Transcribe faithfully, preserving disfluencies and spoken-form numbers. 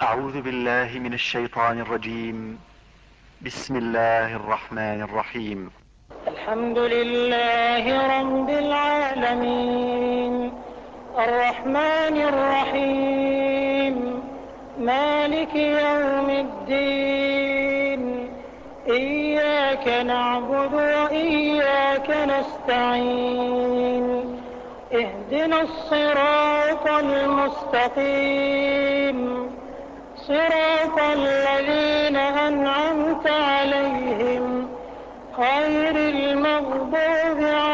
أعوذ بالله من الشيطان الرجيم. بسم الله الرحمن الرحيم. الحمد لله رب العالمين، الرحمن الرحيم، مالك يوم الدين، إياك نعبد وإياك نستعين، اهدنا الصراط المستقيم، صراط الذين أنعمت عليهم غير المغضوب عليهم